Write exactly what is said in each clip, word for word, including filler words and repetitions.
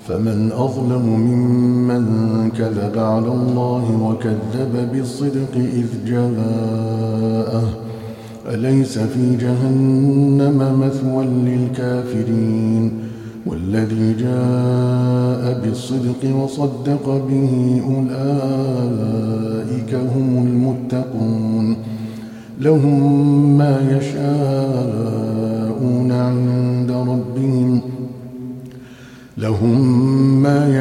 فمن أظلم ممن كذب على الله وكذب بالصدق إذ جاءه أليس في جهنم مثوى للكافرين والذي جاء بالصدق وصدق به أولئك هم المتقون لهم ما يشاءون عند ربهم لهم ما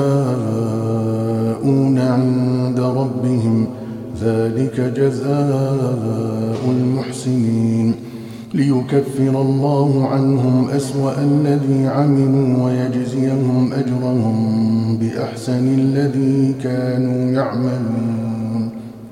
يشاءون عند ربهم ذلك جزاء المحسنين ليكفر الله عنهم أسوأ الذي عملوا ويجزيهم أجرهم بأحسن الذي كانوا يعملون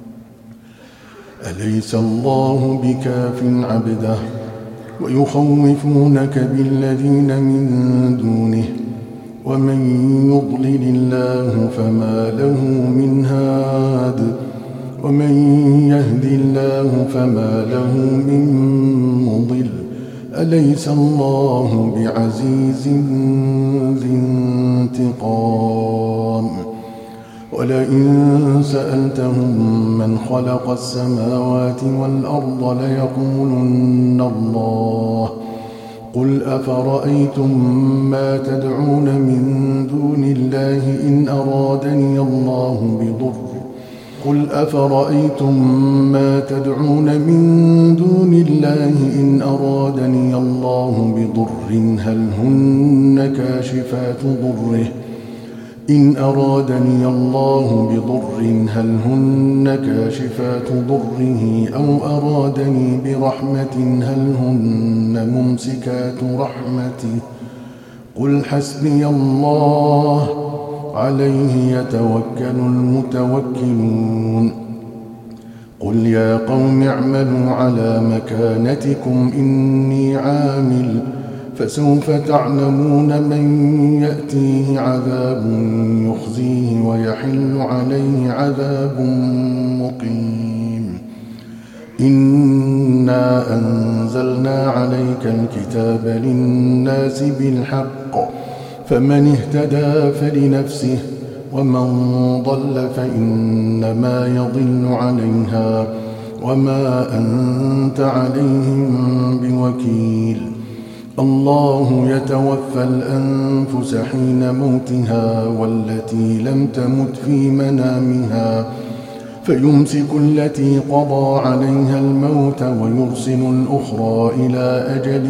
أليس الله بكاف عبده ويخوفونك بالذين من دونه ومن يضلل الله فما له من هاد ومن يهد الله فما له من مضل أليس الله بعزيز ذي انتقام ولئن سألتهم من خلق السماوات والأرض ليقولن الله قل أفرأيتم ما تدعون من دون الله إن أرادني الله بضر قل أفرأيتم ما تدعون من دون الله إن أرادني الله بضر هل هن كاشفات ضره إن أرادني الله بضر هل هن كاشفات ضره أو أرادني برحمة هل هن ممسكات رحمته قل حسبي الله عليه يتوكل المتوكلون قل يا قوم اعملوا على مكانتكم إني عامل فسوف تعلمون من يأتيه عذاب يخزيه ويحل عليه عذاب مقيم إنا أنزلنا عليك الكتاب للناس بالحق فمن اهتدى فلنفسه ومن ضل فإنما يضل عليها وما أنت عليهم بوكيل الله يتوفى الأنفس حين موتها والتي لم تمت في منامها فيمسك التي قضى عليها الموت ويرسل الأخرى إلى أجل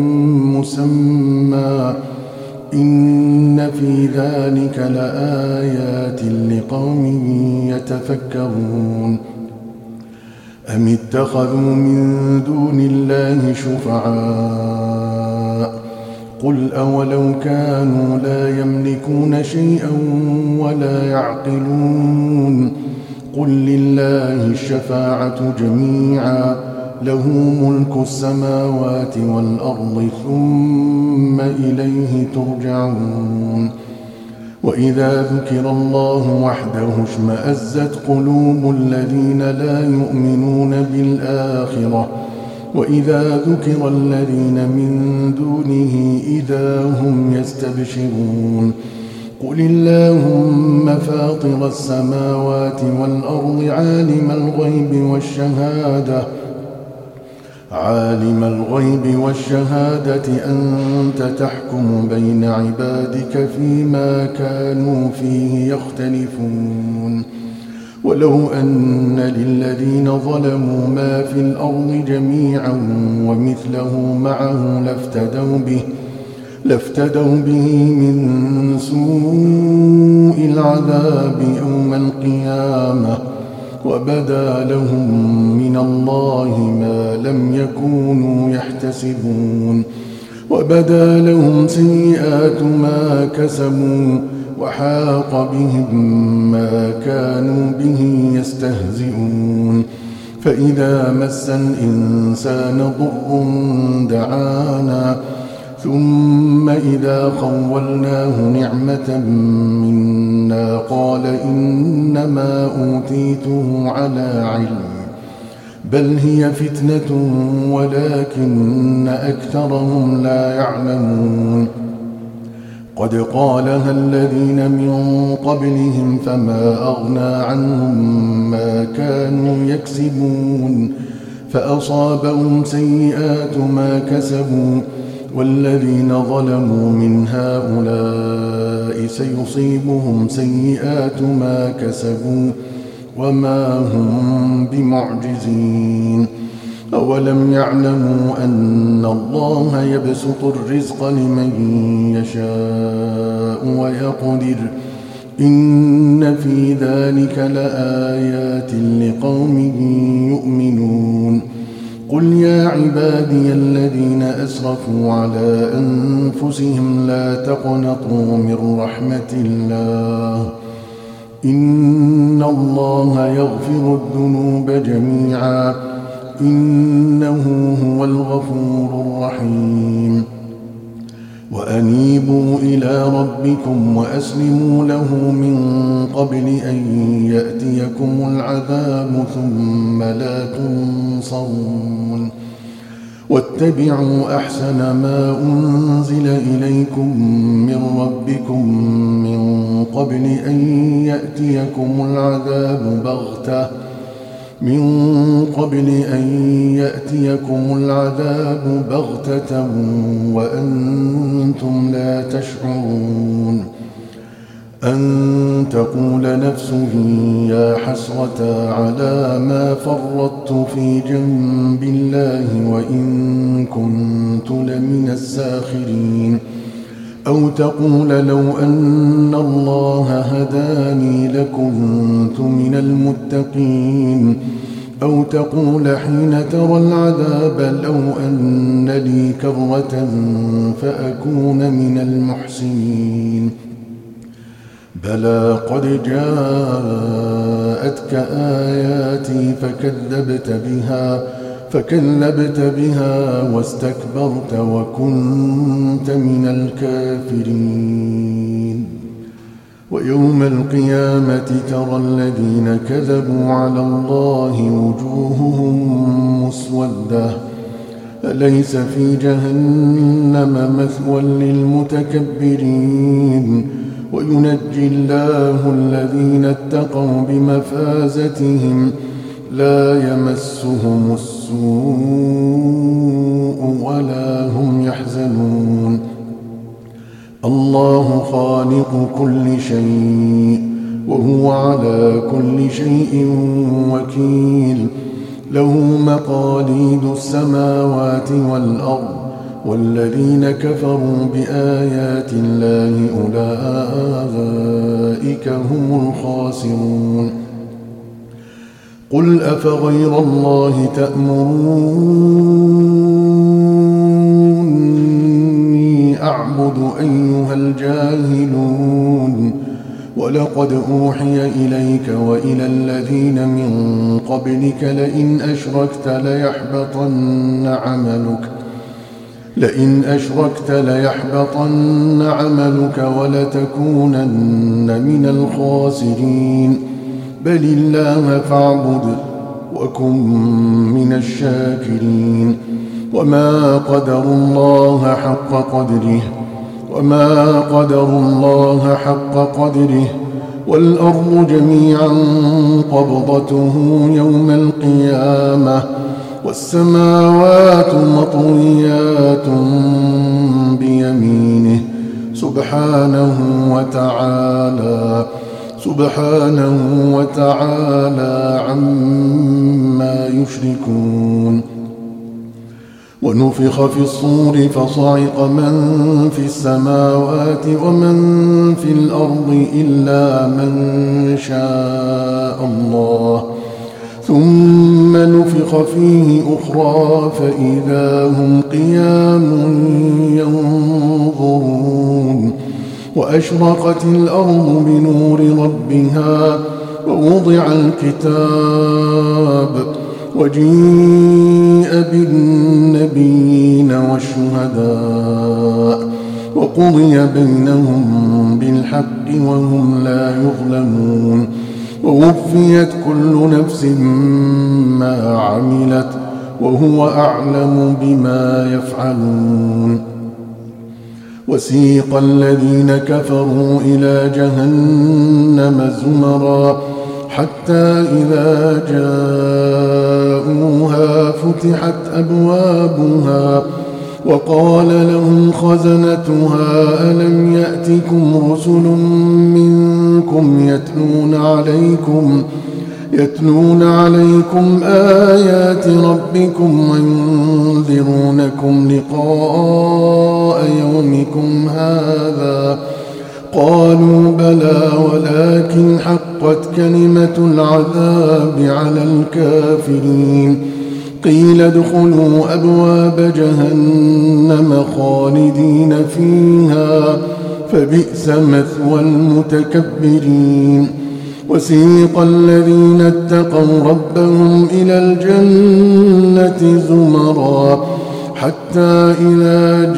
مسمى إن في ذلك لآيات لقوم يتفكرون أم اتخذوا من دون الله شفعاء قل أولو كانوا لا يملكون شيئا ولا يعقلون قل لله الشفاعة جميعا له ملك السماوات والأرض ثم إليه ترجعون وإذا ذكر الله وحده اشمأزت قلوب الذين لا يؤمنون بالآخرة وإذا ذكر الذين من دونه إذا هم يستبشرون قل اللهم فاطر السماوات والأرض عالم الغيب والشهادة عالم الغيب والشهادة أنت تحكم بين عبادك فيما كانوا فيه يختلفون ولو أن للذين ظلموا ما في الأرض جميعا ومثله معه لافتدوا به لافتدوا به من سوء العذاب يوم القيامة وبدا لهم من الله ما لم يكونوا يحتسبون وبدا لهم سيئات ما كسبوا وحاق بهم ما كانوا به يستهزئون فإذا مس الإنسان ضر دعانا ثم إذا خولناه نعمة منا قال إنما أوتيته على علم بل هي فتنة ولكن أكثرهم لا يعلمون قد قالها الذين من قبلهم فما أغنى عنهم ما كانوا يكسبون فأصابهم سيئات ما كسبوا والذين ظلموا من هؤلاء سيصيبهم سيئات ما كسبوا وما هم بمعجزين أولم يعلموا أن الله يبسط الرزق لمن يشاء ويقدر إن في ذلك لآيات لقوم يؤمنون قل يا عبادي الذين أسرفوا على أنفسهم لا تقنطوا من رحمة الله إن الله يغفر الذنوب جميعا إنه هو الغفور الرحيم وأنيبوا إلى ربكم وأسلموا له من قبل أن يأتيكم العذاب ثم لا تنصرون واتبعوا أحسن ما أنزل إليكم من ربكم من قبل أن يأتيكم العذاب بغتة من قبل أن يأتيكم العذاب بغتة وأنتم لا تشعرون أن تقول نفس يا حسرة على ما فرطت في جنب الله وإن كنت لمن الساخرين أو تقول لو أن الله هداني لكنت من المتقين أو تقول حين ترى العذاب لو أن لي كرة فأكون من المحسنين بلى قد جاءتك آياتي فكذبت بها فكذبت بها واستكبرت وكنت من الكافرين ويوم القيامة ترى الذين كذبوا على الله وجوههم مسودة أليس في جهنم مثوى للمتكبرين وينجي الله الذين اتقوا بمفازتهم لا يمسهم السوء ولا هم يحزنون الله خالق كل شيء وهو على كل شيء وكيل له مقاليد السماوات والأرض والذين كفروا بآيات الله أولئك هم الخاسرون قل أفغير الله تأمروني أعبد أيها الجاهلون ولقد أوحي إليك وإلى الذين من قبلك لئن أشركت ليحبطن عملك لئن أشركت ليحبطن عملك ولتكونن من الخاسرين بل الله فاعبد وكن من الشاكرين وما قدر الله حق قدره وما قدر الله حق قدره والأرض جميعا قبضته يوم القيامة والسماوات مطويات بيمينه سبحانه وتعالى سبحانه وتعالى عما يشركون ونفخ في الصور فصعق من في السماوات ومن في الأرض إلا من شاء الله ثم نفخ فيه أخرى فإذا هم قيام ينظرون وأشرقت الأرض بنور ربها ووضع الكتاب وجيء بالنبيين والشهداء وقضي بينهم بالحق وهم لا يظلمون ووفيت كل نفس ما عملت وهو أعلم بما يفعلون وسيق الذين كفروا إلى جهنم زمرا حتى إذا جاءوها فتحت أبوابها وقال لهم خزنتها ألم يأتكم رسل منكم يتلون عليكم يتلون عليكم آيات ربكم وينذرونكم لقاء يومكم هذا قالوا بلى ولكن حقت كلمة العذاب على الكافرين قيل ادخلوا أبواب جهنم خالدين فيها فبئس مثوى المتكبرين وسيق الذين اتقوا ربهم إلى الجنة زمرا حتى إذا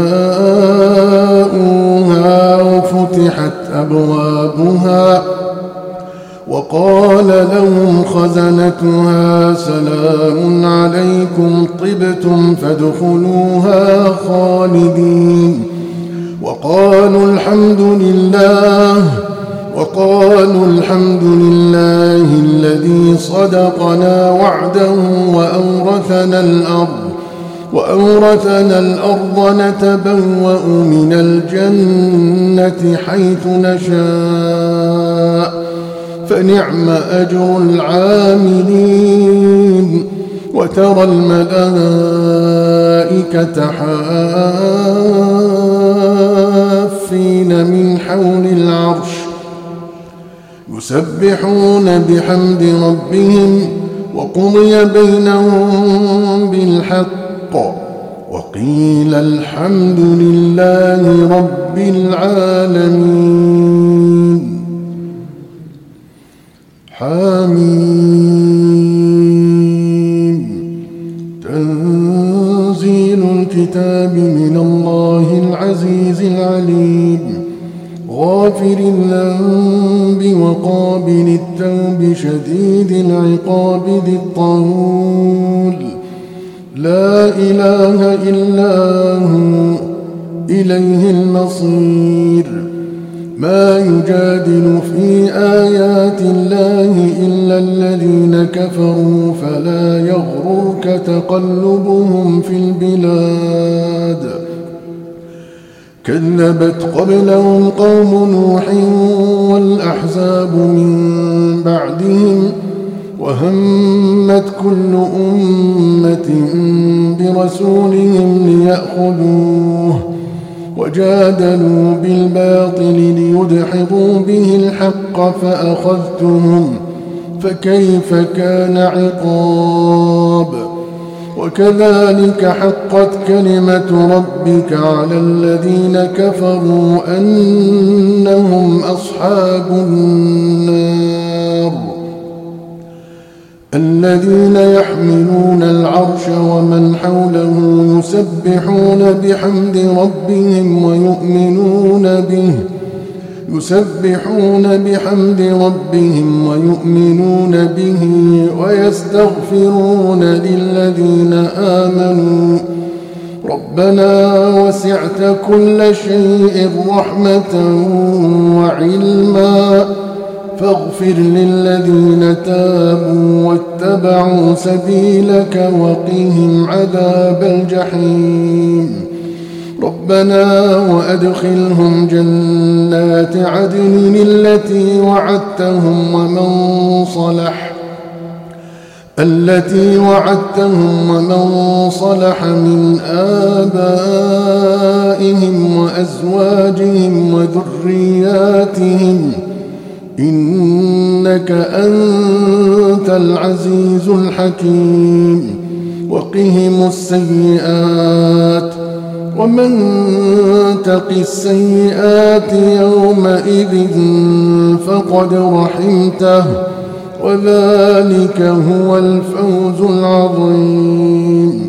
جاءوها وفتحت أبوابها وقال لهم خزنتها سلام عليكم طبتم فادخلوها خالدين وقالوا الحمد لله وقالوا الحمد لله الذي صدقنا وعده وأورثنا الأرض وأورثنا الأرض نتبوأ من الجنة حيث نشاء فنعم أجر العاملين وترى الملائكة حافين من حول العرش يسبحون بحمد ربهم وقضي بينهم بالحق وقيل الحمد لله رب العالمين حميم تنزيل الكتاب من الله العزيز العليم غافر الذنب وقابل التوب شديد العقاب ذي الطول لا إله إلا هو إليه المصير ما يجادل في آيات الله إلا الذين كفروا فلا يغررك تقلبهم في البلاد كذبت قبلهم قوم نوح والأحزاب من بعدهم وهمت كل أمة برسولهم ليأخذوه وجادلوا بالباطل ليدحضوا به الحق فأخذتهم فكيف كان عقاب وكذلك حقت كلمة ربك على الذين كفروا أنهم أصحاب النار الذين يحملون العرش ومن حوله يسبحون بحمد ربهم ويؤمنون به يسبحون بحمد ربهم ويؤمنون به ويستغفرون للذين آمنوا ربنا وسعت كل شيء رحمة وعلما فاغفر للذين تابوا واتبعوا سبيلك وقهم عذاب الجحيم ربنا وأدخلهم جنات عدن التي وعدتهم ومن صلح التي وعدتهم ومن صلح من آبائهم وأزواجهم وذرياتهم إنك أنت العزيز الحكيم وقهم السيئات ومن تق السيئات يومئذ فقد رحمته وذلك هو الفوز العظيم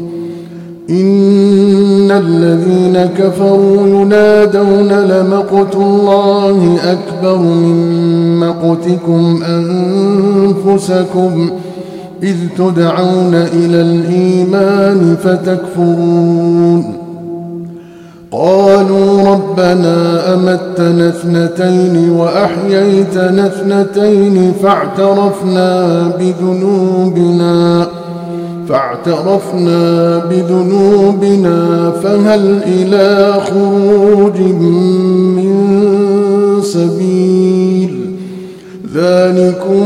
إن الذين كفروا ينادون لمقت الله أكبر من مقتكم أنفسكم إذ تدعون إلى الإيمان فتكفرون قالوا ربنا أمتنا اثنتين وأحييتنا اثنتين فاعترفنا بذنوبنا فاعترفنا بذنوبنا فهل إلى خروج من سبيل ذلكم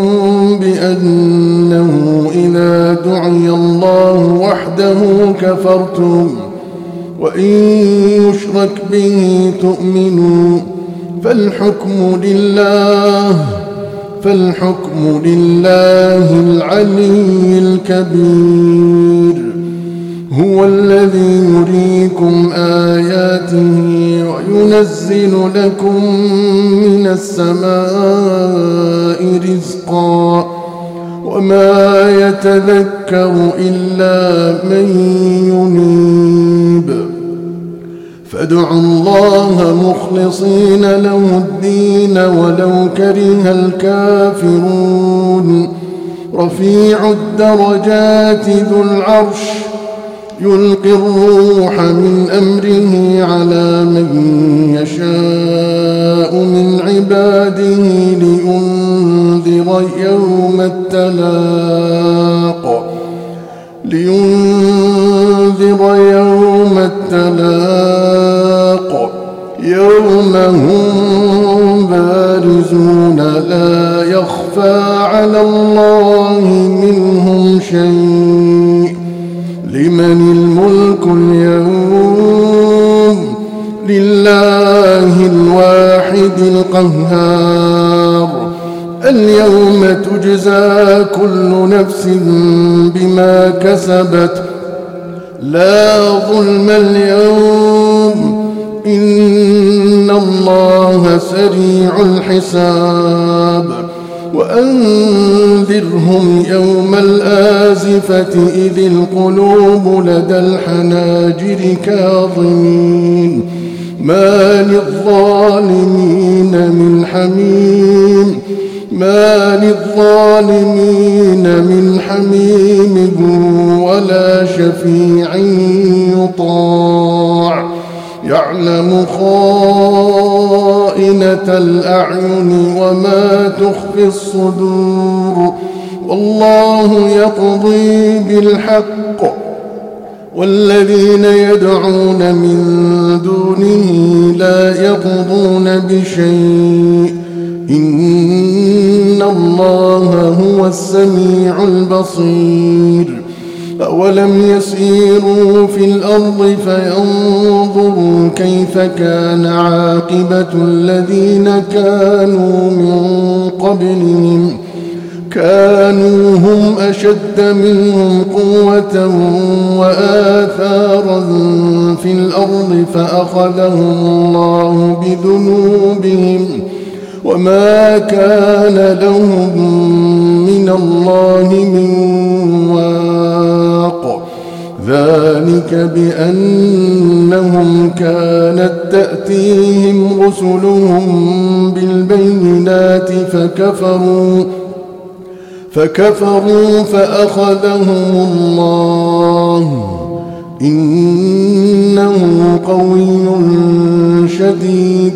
بأنه إذا دعي الله وحده كفرتم وإن يشرك به تؤمنوا فالحكم لله فالحكم لله العلي الكبير هو الذي يريكم آياته وينزل لكم من السماء رزقا وما يتذكر إلا من ينيب فادعوا الله مخلصين له الدين ولو كره الكافرون رفيع الدرجات ذو العرش يلقي الروح من أمره على من يشاء من عباده لينذر يوم التلاق لينذر يوم التلاق يوم هم بارزون لا يخفى على الله منهم شيء لمن الملك اليوم لله الواحد القهار اليوم تجزى كل نفس بما كسبت لا ظلم اليوم إن الله سريع الحساب وأنذرهم يوم الآزفة إذ القلوب لدى الحناجر كاظمين ما للظالمين من حميم ما للظالمين من حميم ولا شفيع يطاع يعلم خائنة الأعين وما تخفي الصدور والله يقضي بالحق والذين يدعون من دونه لا يقضون بشيء إن الله هو السميع البصير أولم يسيروا في الأرض فينظروا كيف كان عاقبة الذين كانوا من قبلهم كانوا هم أشد منهم قوة وآثارا في الأرض فأخذهم الله بذنوبهم وما كان لهم من الله من واق ذلك بأنهم كانت تأتيهم رسلهم بالبينات فكفروا فكفروا فأخذهم الله إنه قوي شديد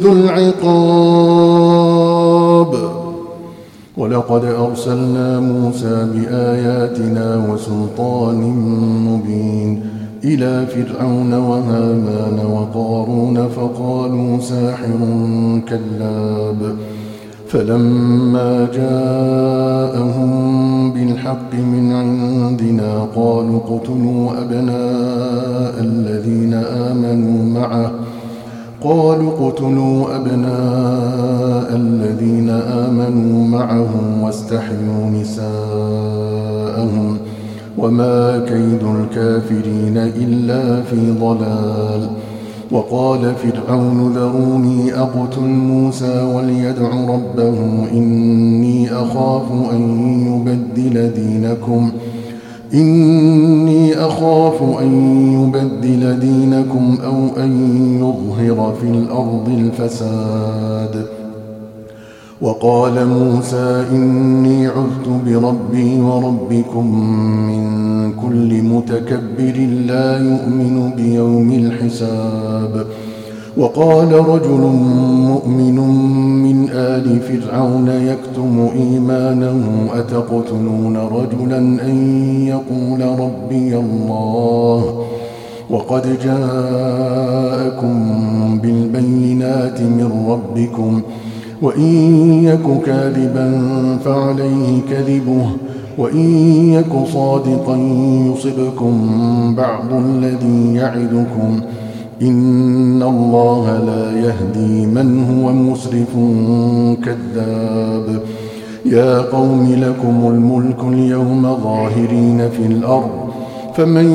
العقاب ولقد أرسلنا موسى بآياتنا وسلطان مبين إلى فرعون وهامان وقارون فقالوا ساحر كذاب فلما جاءهم بالحق من عندنا قالوا اقتلوا أبناء الذين آمنوا معه قالوا اقتلوا أبناء الذين آمنوا معه واستحيوا نساءهم وما كيد الكافرين إلا في ضلال وقال فرعون ذروني أقتل موسى وليدع ربه إني أخاف أن يبدل دينكم إني أخاف أن يبدل دينكم أو أن يظهر في الأرض الفساد وقال موسى إني عذت بربي وربكم من كل متكبر لا يؤمن بيوم الحساب وقال رجل مؤمن من آل فرعون يكتم إيمانه أتقتلون رجلا أن يقول ربي الله وقد جاءكم بالبينات من ربكم وإن يك كاذبا فعليه كذبه وإن يك صادقا يصبكم بعض الذي يعدكم إن الله لا يهدي من هو مسرف كذاب. يا قوم لكم الملك اليوم ظاهرين في الأرض فمن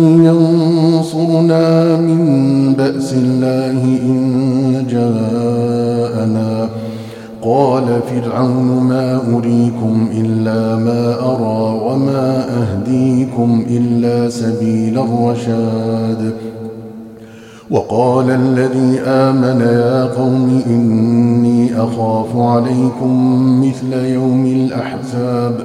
ينصرنا من بأس الله إن جاءنا. قال فرعون ما أريكم إلا ما أرى وما أهديكم إلا سبيل الرشاد. وقال الذي آمن يا قوم إني أخاف عليكم مثل يوم الأحزاب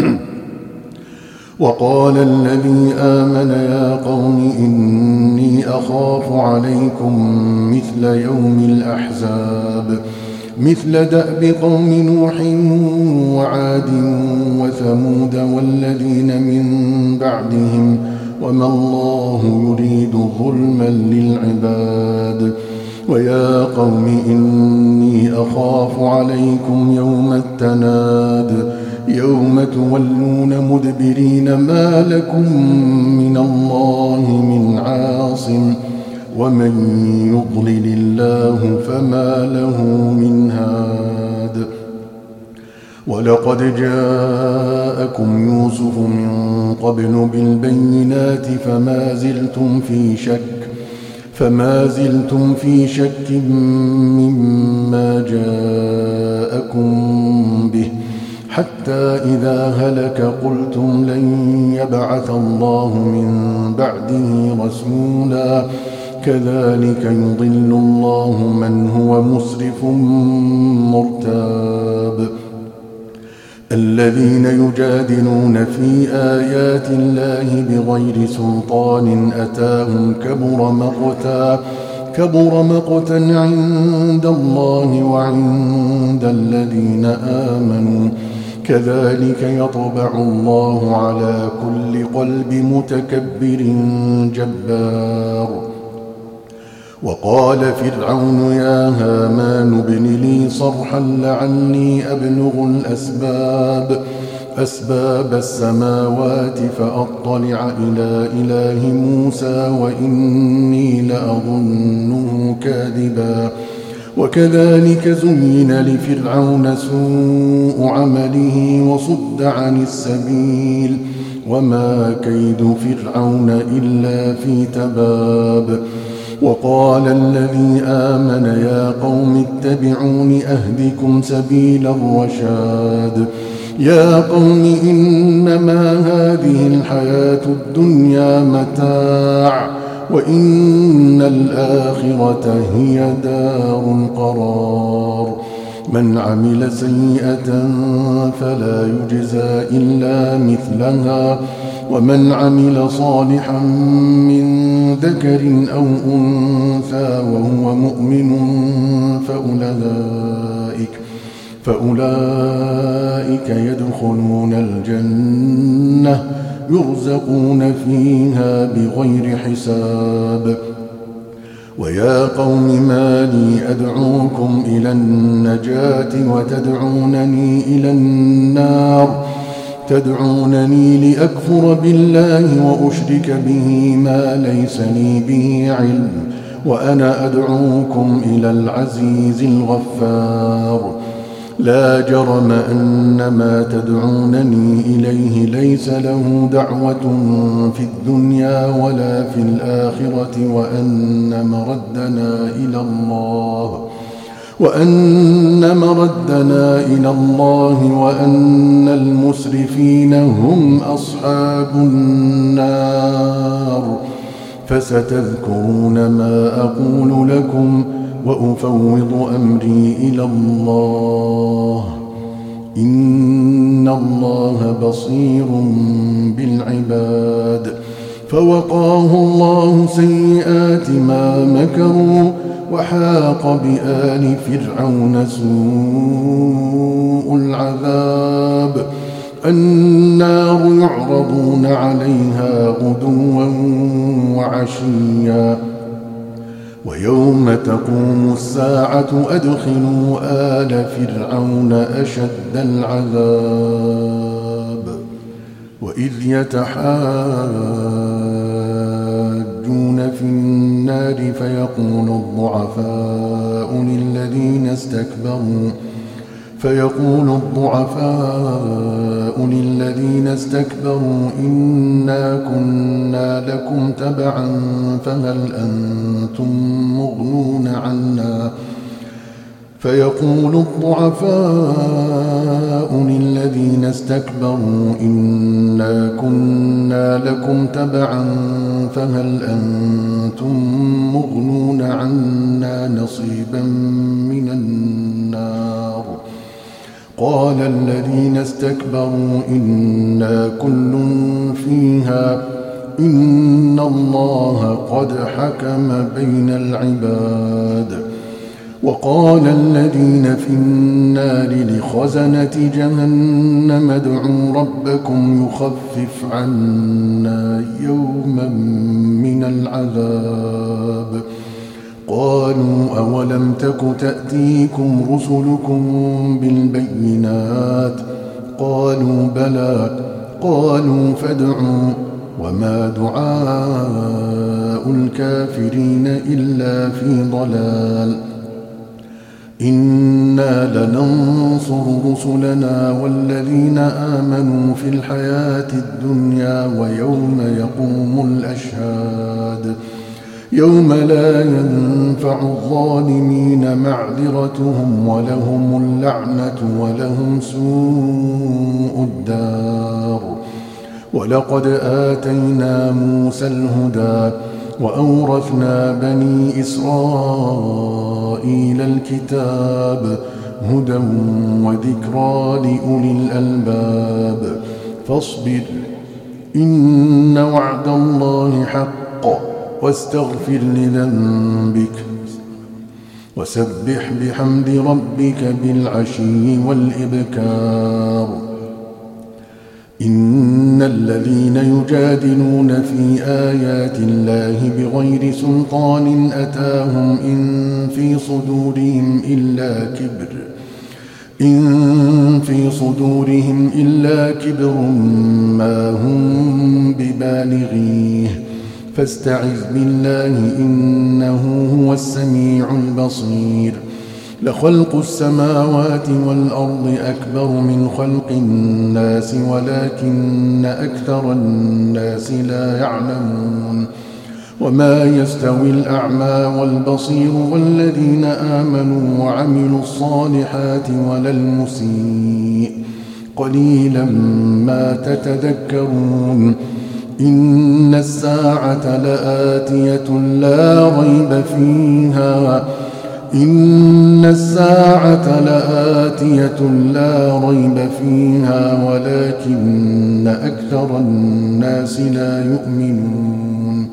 وقال الذي آمن يا قوم إني أخاف عليكم مثل يوم الأحزاب مثل دأب قوم نوح وعاد وثمود والذين من بعدهم وما الله يريد ظلما للعباد. ويا قوم إني أخاف عليكم يوم التناد يوم تولون مدبرين ما لكم من الله من عاصم ومن يضلل الله فما له من هاد. ولقد جاءكم يوسف من قبل بالبينات فما زلتم في شك فما زلتم في شك مما جاءكم به حتى إذا هلك قلتم لن يبعث الله من بعده رسولا كذلك يضل الله من هو مسرف مرتاب. الذين يجادلون في آيات الله بغير سلطان أتاهم كبر مقتا كبر مقتا عند الله وعند الذين آمنوا كذلك يطبع الله على كل قلب متكبر جبار. وقال فرعون يا هامان ابن لي صرحا لعلي أبلغ الأسباب أسباب السماوات فأطلع إلى إله موسى وإني لأظنه كاذبا. وكذلك زين لفرعون سوء عمله وصد عن السبيل وما كيد فرعون إلا في تباب. وقال الذي آمن يا قوم اتبعون أهدكم سبيل الرشاد. يا قوم إنما هذه الحياة الدنيا متاع وإن الآخرة هي دار القرار. من عمل سيئة فلا يجزى إلا مثلها ومن عمل صالحا من ذكر أو أنثى وهو مؤمن فأولئك, فأولئك يدخلون الجنة يرزقون فيها بغير حساب. ويا قوم ما لي أدعوكم إلى النجاة وتدعونني إلى النار تدعونني لأكفر بالله وأشرك به ما ليس لي به علم وأنا أدعوكم إلى العزيز الغفار. لا جرم أن ما تدعونني إليه ليس له دعوة في الدنيا ولا في الآخرة وأن مردنا إلى الله وأن مردنا إلى الله وأن المسرفين هم أصحاب النار. فستذكرون ما أقول لكم وأفوض أمري إلى الله إن الله بصير بالعباد. فوقاه الله سيئات ما مكروا وحاق بآل فرعون سوء العذاب. النار يعرضون عليها غدوا وعشيا ويوم تقوم الساعة أدخلوا آل فرعون أشد العذاب. وإذ يتحاجون في النار فيقول الضعفاء للذين استكبروا فيقول الضعفاء للذين استكبروا إنا كنا لكم تبعا فهل أنتم مغنون عنا فيقول الضعفاء للذين استكبروا إنا كنا لكم تبعا فهل أنتم مغنون عنا نصيبا من النار. قال الذين استكبروا إنا كل فيها إن الله قد حكم بين العباد. وقال الذين في النار لخزنة جهنم ادعوا ربكم يخفف عنا يوما من العذاب. قالوا أولم تك تأتيكم رسلكم بالبينات قالوا بلى قالوا فادعوا وما دعاء الكافرين إلا في ضلال. إنا لننصر رسلنا والذين آمنوا في الحياة الدنيا ويوم يقوم الأشهاد يوم لا ينفع الظالمين معذرتهم ولهم اللعنة ولهم سوء الدار. ولقد آتينا موسى الهدى وأورثنا بني إسرائيل الكتاب هدى وذكرى لأولي الألباب. فاصبر إن وعد الله حق واستغفر لذنبك وسبح بحمد ربك بالعشي والإبكار. إن الذين يجادلون في آيات الله بغير سلطان أتاهم إن في صدورهم إلا كبر إن في صدورهم إلا كبر ما هم ببالغيه فاستعذ بالله إنه هو السميع البصير. لخلق السماوات والأرض أكبر من خلق الناس ولكن أكثر الناس لا يعلمون. وما يستوي الأعمى والبصير والذين آمنوا وعملوا الصالحات ولا المسيء قليلا ما تتذكرون. إن الساعة لآتية لا ريب فيها إن الساعة لآتية لا ريب فيها ولكن أكثر الناس لا يؤمنون.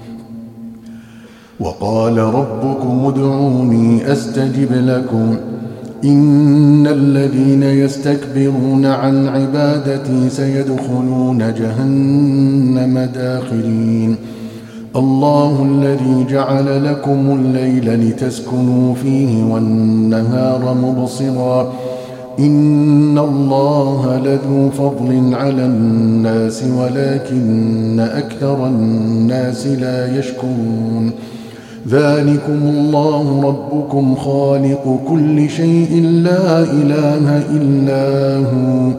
وقال ربكم ادعوني أستجب لكم إن الذين يستكبرون عن عبادتي سيدخلون جهنم داخرين. الله الذي جعل لكم الليل لتسكنوا فيه والنهار مبصرا إن الله لذو فضل على الناس ولكن أكثر الناس لا يشكرون. ذلكم الله ربكم خالق كل شيء لا إله إلا هو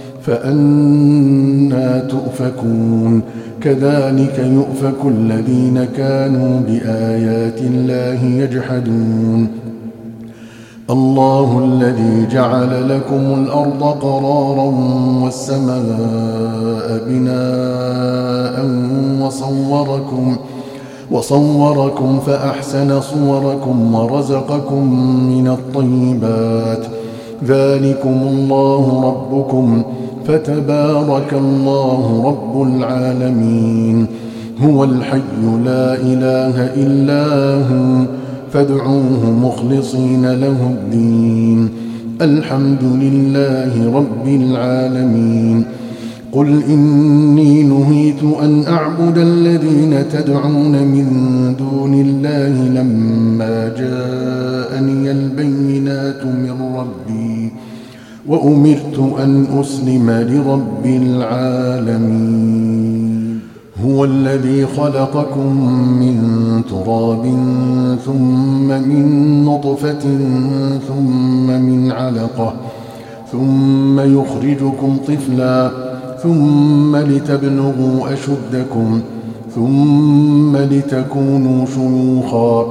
فأنى تؤفكون. كذلك يؤفك الذين كانوا بآيات الله يجحدون. الله الذي جعل لكم الأرض قرارا والسماء بناء وصوركم وصوركم فأحسن صوركم ورزقكم من الطيبات. ذلكم الله ربكم فتبارك الله رب العالمين. هو الحي لا إله إلا هو فادعوه مخلصين له الدين الحمد لله رب العالمين قل إني نهيت أن أعبد الذين تدعون من دون الله لما جاءني البينات من ربي وأمرت أن أسلم لرب العالمين هو الذي خلقكم من تراب ثم من نطفة ثم من علقة ثم يخرجكم طفلا ثم لتبلغوا أشدكم ثم لتكونوا شيوخا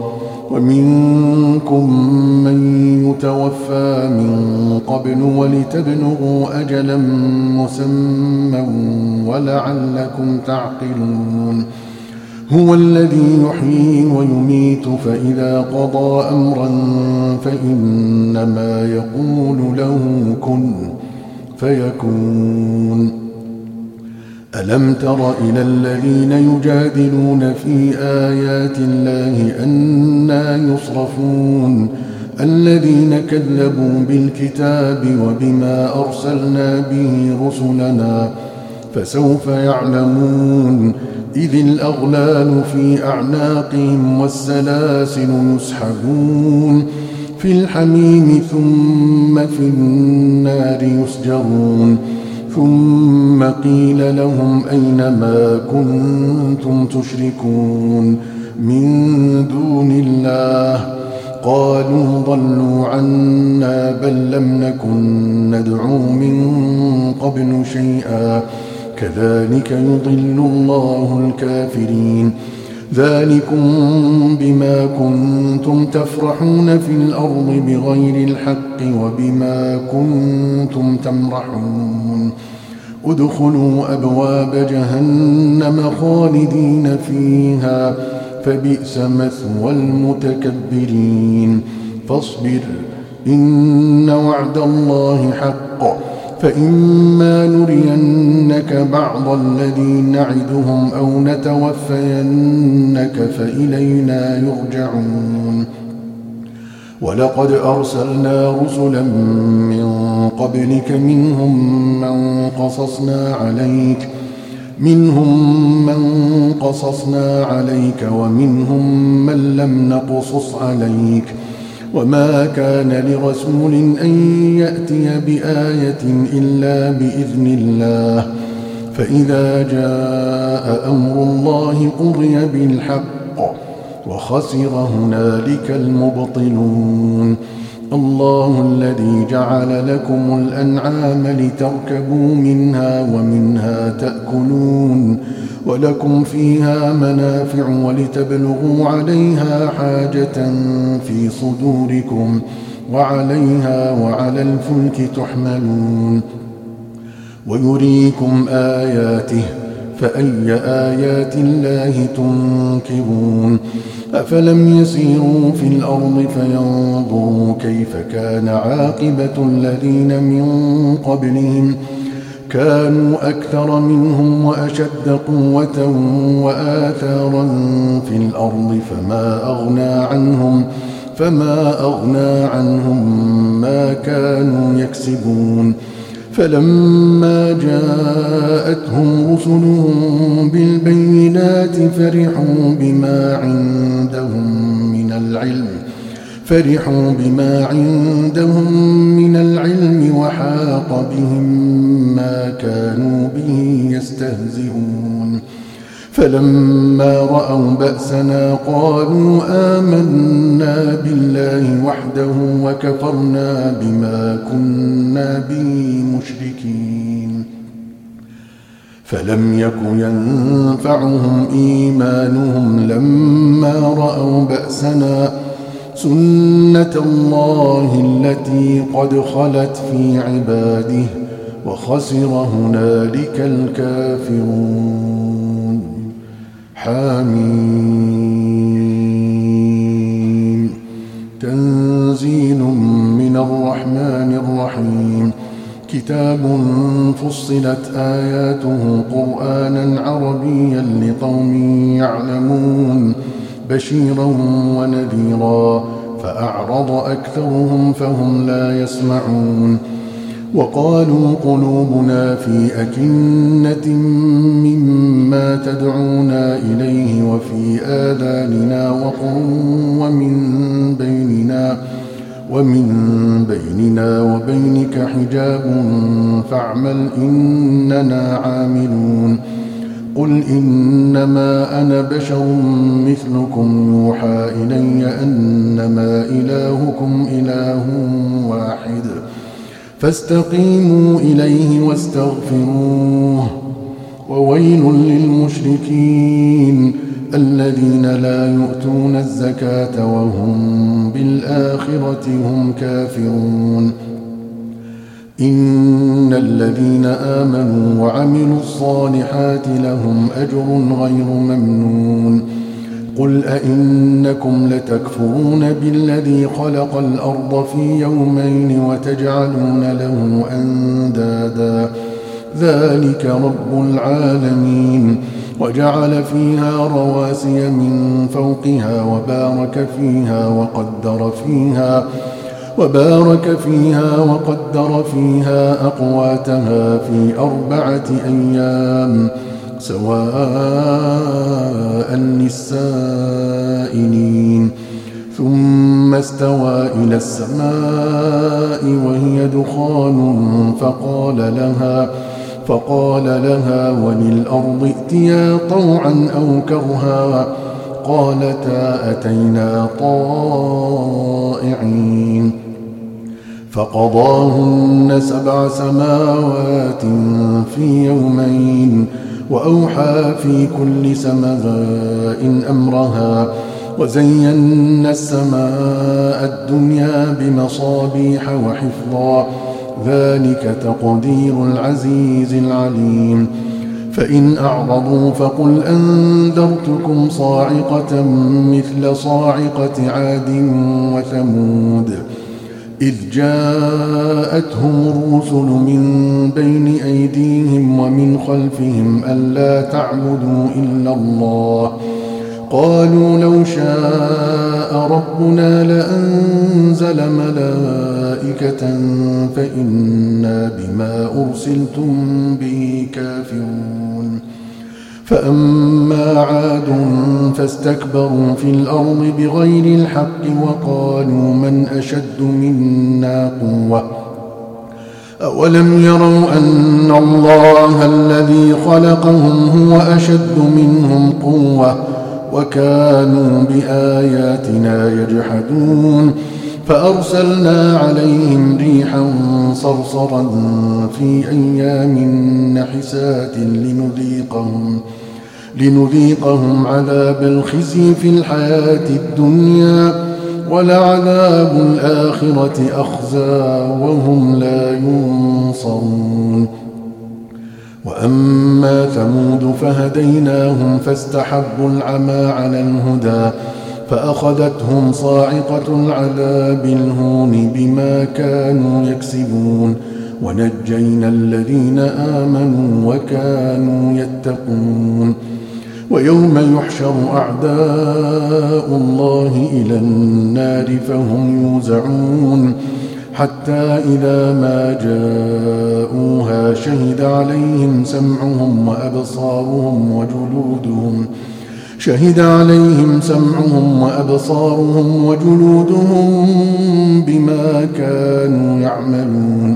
ومنكم من يتوفى من قبل ولتبلغوا أجلا مسمى ولعلكم تعقلون هو الذي يحيي ويميت فإذا قضى أمرا فإنما يقول له كن فيكون ألم تر إلى الذين يجادلون في آيات الله أنى يصرفون الذين كذبوا بالكتاب وبما أرسلنا به رسلنا فسوف يعلمون إذ الأغلال في أعناقهم والسلاسل يسحبون في الحميم ثم في النار يسجرون ثم قيل لهم أين ما كنتم تشركون من دون الله قالوا ضلوا عنا بل لم نكن ندعو من قبل شيئا كذلك يضل الله الكافرين ذلكم بما كنتم تفرحون في الأرض بغير الحق وبما كنتم تمرحون ادخلوا أبواب جهنم خالدين فيها فبئس مثوى المتكبرين فاصبر إن وعد الله حق فإما نرينك بعض الذي نعدهم أو نتوفينك فإلينا يرجعون ولقد أرسلنا رسلا من قبلك منهم من قصصنا عليك منهم من قصصنا عليك ومنهم من لم نقصص عليك وما كان لرسول أن يأتي بآية إلا بإذن الله فإذا جاء أمر الله قضي بالحق وخسر هنالك المبطلون الله الذي جعل لكم الأنعام لتركبوا منها ومنها تأكلون ولكم فيها منافع ولتبلغوا عليها حاجة في صدوركم وعليها وعلى الفلك تحملون ويريكم آياته فأي آيات الله تنكرون أفلم يسيروا في الأرض فينظروا كيف كان عاقبة الذين من قبلهم كانوا أكثر منهم وأشد قوة وآثارا في الأرض فما أغنى عنهم فما أغنى عنهم ما كانوا يكسبون فلما جاءتهم رسلهم بالبينات فرحوا بما عندهم من العلم فرحوا بما عندهم من العلم وحاق بهم ما كانوا به يستهزئون فلما رأوا بأسنا قالوا آمنا بالله وحده وكفرنا بما كنا به مشركين فلم يك ينفعهم إيمانهم لما رأوا بأسنا سنة الله التي قد خلت في عباده وخسر هنالك الكافرون حميم تنزيل من الرحمن الرحيم كتاب فصلت آياته قرآنا عربيا لقوم يعلمون بشيرا ونذيرا فأعرض أكثرهم فهم لا يسمعون وقالوا قلوبنا في أكنة مما تدعونا إليه وفي آذاننا وقر ومن بيننا ومن بيننا وبينك حجاب فاعمل إننا عاملون قل إنما أنا بشر مثلكم يوحى إلي أنما إلهكم إله واحد فاستقيموا إليه واستغفروه وويل للمشركين الذين لا يؤتون الزكاة وهم بالآخرة هم كافرون إن الذين آمنوا وعملوا الصالحات لهم أجر غير ممنون قل أئنكم لتكفرون بالذي خلق الأرض في يومين وتجعلون له أندادا ذلك رب العالمين وجعل فيها رواسي من فوقها وبارك فيها وقدر فيها وبارك فيها وقدر فيها أقواتها في أربعة أيام سواء للسائلين ثم استوى إلى السماء وهي دخان فقال لها فقال لها وللأرض ائتيا طوعا أو كرها قالتا أتينا طائعين فقضاهن سبع سماوات في يومين وأوحى في كل سماء أمرها وزينا السماء الدنيا بمصابيح وحفظا ذلك تقدير العزيز العليم فإن أعرضوا فقل أنذرتكم صاعقة مثل صاعقة عاد وثمود إذ جاءتهم الرسل من بين أيديهم ومن خلفهم ألا تعبدوا إلا الله قالوا لو شاء ربنا لأنزل ملائكة فإنا بما أرسلتم به كافرون فأما عاد فاستكبروا في الأرض بغير الحق وقالوا من أشد منا قوة أولم يروا أن الله الذي خلقهم هو أشد منهم قوة وكانوا بآياتنا يجحدون فأرسلنا عليهم ريحا صرصرا في أيام نحسات لنذيقهم لنذيقهم عذاب الخزي في الحياة الدنيا ولعذاب الآخرة أخزى وهم لا ينصرون وأما ثمود فهديناهم فاستحبوا العمى على الهدى فأخذتهم صاعقة العذاب الهون بما كانوا يكسبون ونجينا الذين آمنوا وكانوا يتقون ويوم يحشر أعداء الله إلى النار فهم يوزعون حتى إذا ما جاءوها شهد عليهم سمعهم وأبصارهم وجلودهم شهد عليهم سمعهم وأبصارهم وجلودهم بما كانوا يعملون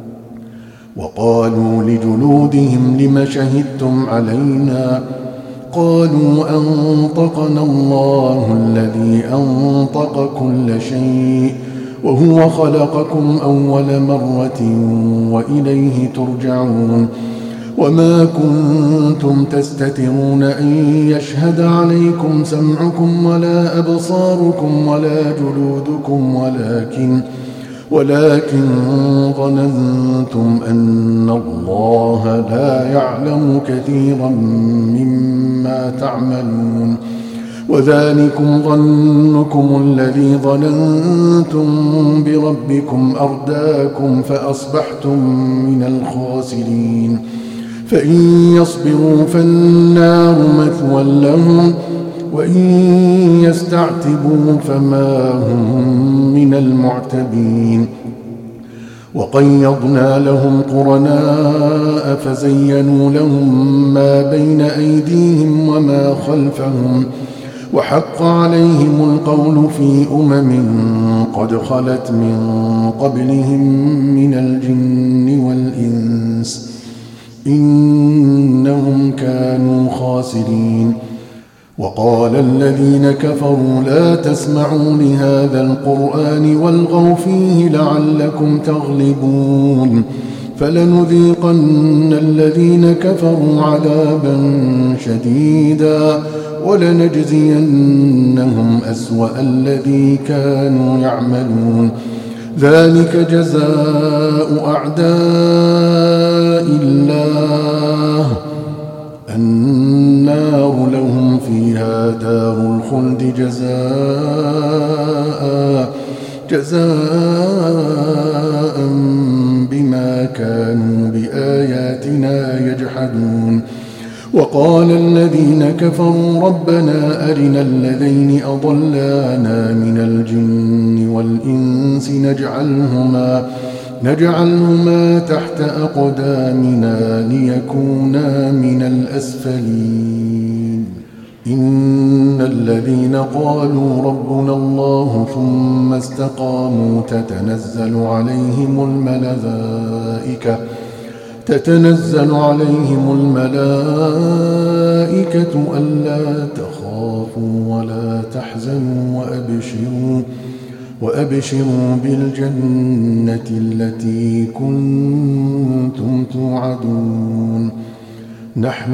وقالوا لجلودهم لم شهدتم علينا قالوا أنطقنا الله الذي أنطق كل شيء وهو خلقكم أول مرة وإليه ترجعون وما كنتم تستترون أن يشهد عليكم سمعكم ولا أبصاركم ولا جلودكم ولكن ولكن ظننتم أن الله لا يعلم كثيرا مما تعملون وذلكم ظنكم الذي ظننتم بربكم أرداكم فأصبحتم من الخاسرين فإن يصبروا فالنار مثوى لهم وإن يستعتبوا فما هم من المعتبين وقيضنا لهم قرناء فزينوا لهم ما بين أيديهم وما خلفهم وحق عليهم القول في أمم قد خلت من قبلهم من الجن والإنس إنهم كانوا خاسرين وقال الذين كفروا لا تسمعوا لهذا القرآن والغوا فيه لعلكم تغلبون فلنذيقن الذين كفروا عذابا شديدا ولنجزينهم أسوأ الذي كانوا يعملون ذلك جزاء أعداء الله النار لهم فيها دار الخلد جزاء جزاء بما كانوا بآياتنا يجحدون وقال الذين كفروا ربنا أرنا الذين أضلانا من الجن والإنس نجعلهما نجعلهما تحت أقدامنا ليكونا من الأسفلين إن الذين قالوا ربنا الله ثم استقاموا تتنزل عليهم الملائكة تتنزل عليهم الملائكة ألا تخافوا ولا تحزنوا وأبشروا وأبشروا بالجنة التي كنتم توعدون نحن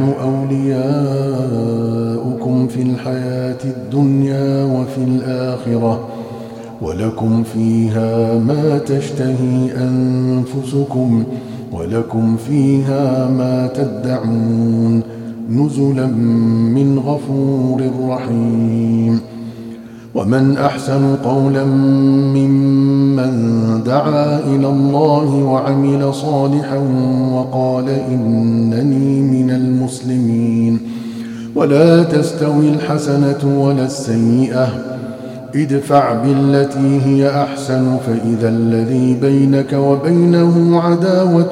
أولياؤكم في الحياة الدنيا وفي الآخرة ولكم فيها ما تشتهي أنفسكم ولكم فيها ما تدعون نزلا من غفور رحيم ومن أحسن قولا ممن دعا إلى الله وعمل صالحا وقال إنني من المسلمين ولا تستوي الحسنة ولا السيئة ادفع بالتي هي أحسن فإذا الذي بينك وبينه عداوة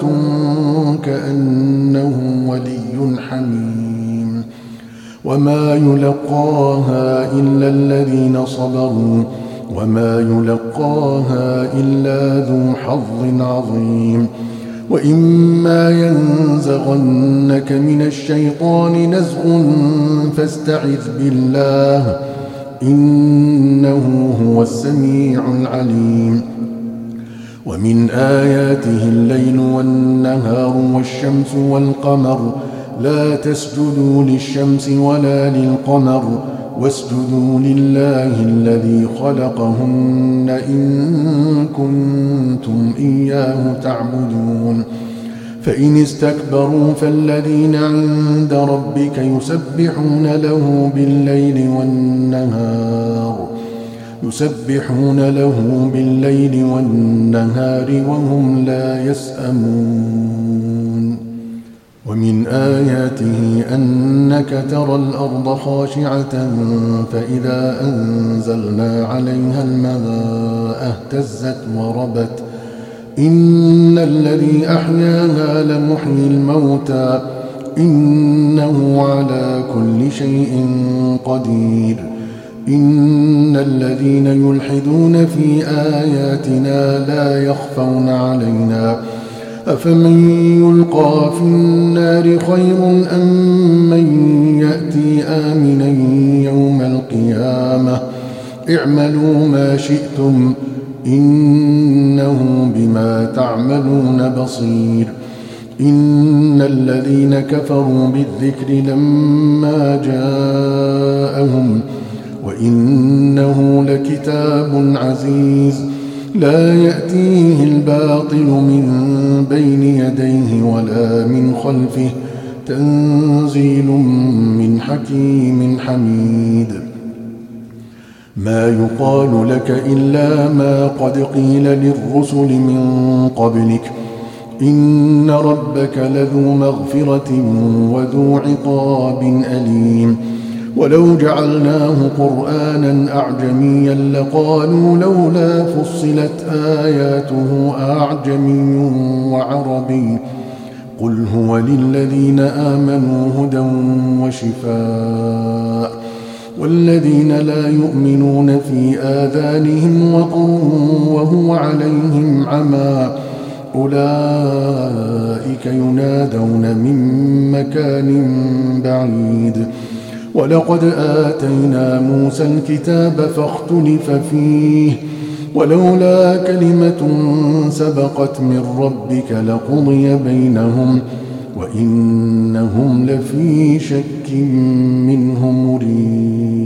كأنه ولي حميم وما يلقاها إلا الذين صبروا وما يلقاها إلا ذو حظ عظيم وإما ينزغنك من الشيطان نزغ فاستعذ بالله إنه هو السميع العليم ومن آياته الليل والنهار والشمس والقمر لا تسجدوا للشمس ولا للقمر واسجدوا لله الذي خلقهن إن كنتم إياه تعبدون فإن استكبروا فالذين عند ربك يسبحون له بالليل والنهار يسبحون له بالليل والنهار وهم لا يسأمون ومن آياته أنك ترى الأرض خاشعة فإذا أنزلنا عليها الماء اهتزت وربت إن الذي أحياها لمحيي الموتى إنه على كل شيء قدير إن الذين يلحدون في آياتنا لا يخفون علينا أفمن يلقى في النار خير أم من يأتي آمنا يوم القيامة اعملوا ما شئتم إنه بما تعملون بصير إن الذين كفروا بالذكر لما جاءهم وإنه لكتاب عزيز لا يأتيه الباطل من بين يديه ولا من خلفه تنزيل من حكيم حميد ما يقال لك إلا ما قد قيل للرسل من قبلك إن ربك لذو مغفرة وذو عقاب أليم ولو جعلناه قرآنا أعجميا لقالوا لولا فصلت آياته أعجمي وعربي قل هو للذين آمنوا هدى وشفاء والذين لا يؤمنون في آذانهم وقر وهو عليهم عمى أولئك ينادون من مكان بعيد ولقد آتينا موسى الكتاب فاختلف فيه ولولا كلمة سبقت من ربك لقضي بينهم وإنهم لفي شك منه مريب.